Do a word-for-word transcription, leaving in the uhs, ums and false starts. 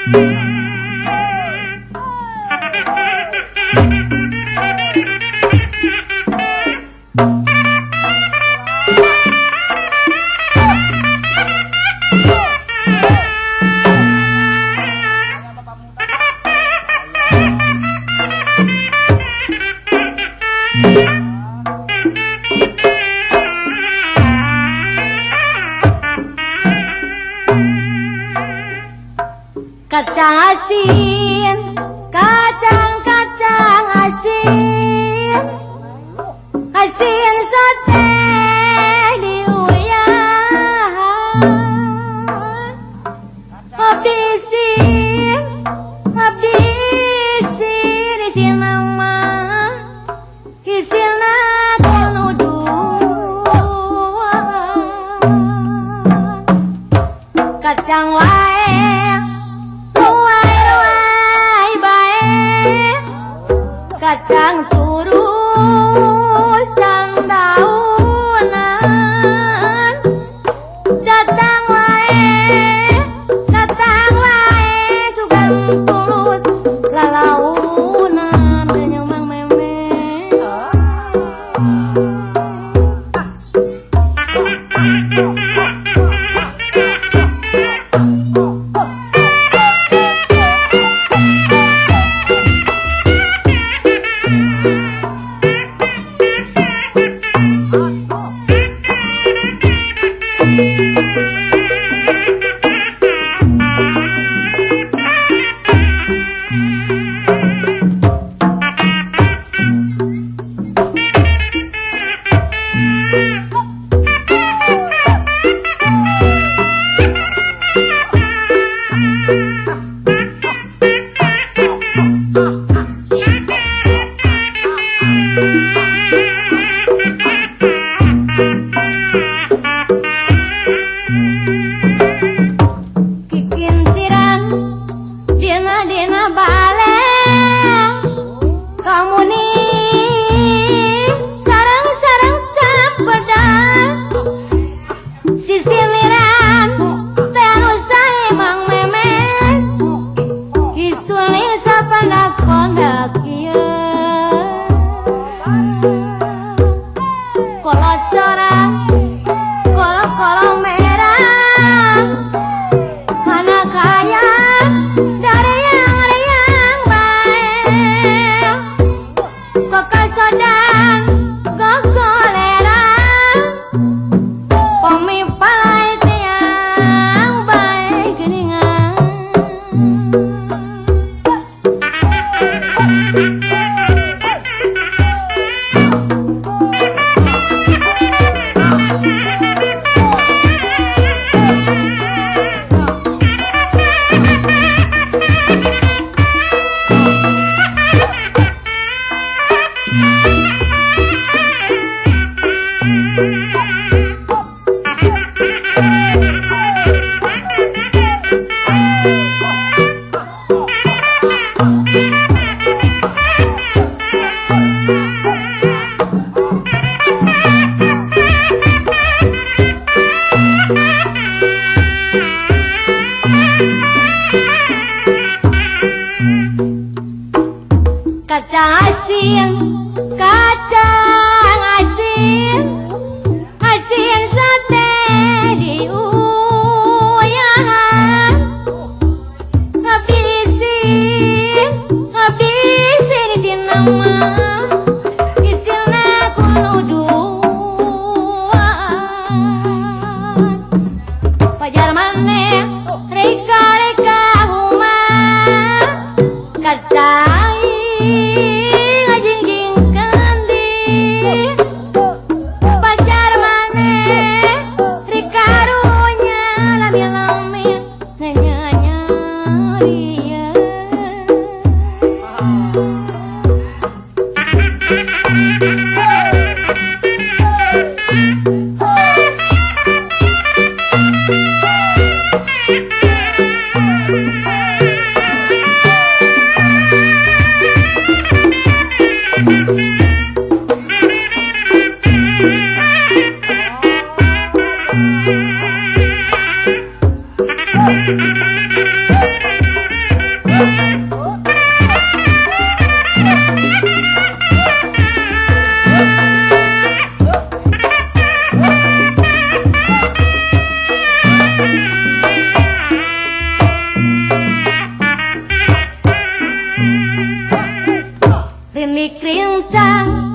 Kacang asin, kacang-kacang asin, asin sate diuyahan, habisin, habisin isin nama, isin nuduhan, kacang wae. Kacang turus dan daunan, datang wae, datang wae sugan tulus lalaunan kenyang mang meme. Kikin cirang dina-dina bale, kamu nih sarang-sarang campedan, sisiliran terusai mang meme, istuli sapandak-pandak ieu. Kolocoran, kolok-kolok merah, mana kaya dari yang riang bae, kekasodan gogoleran, pemipalai tiang bae geningan. Kacang asin, kacang asin, asin sate diuyahan, habisin, habisin isin nama, isin aku nuduhan, pajar maneh reka-reka humah, kacang ngajingjing kandi, pacar maneh rikarunya lami-lami nanya-nyarian. krincang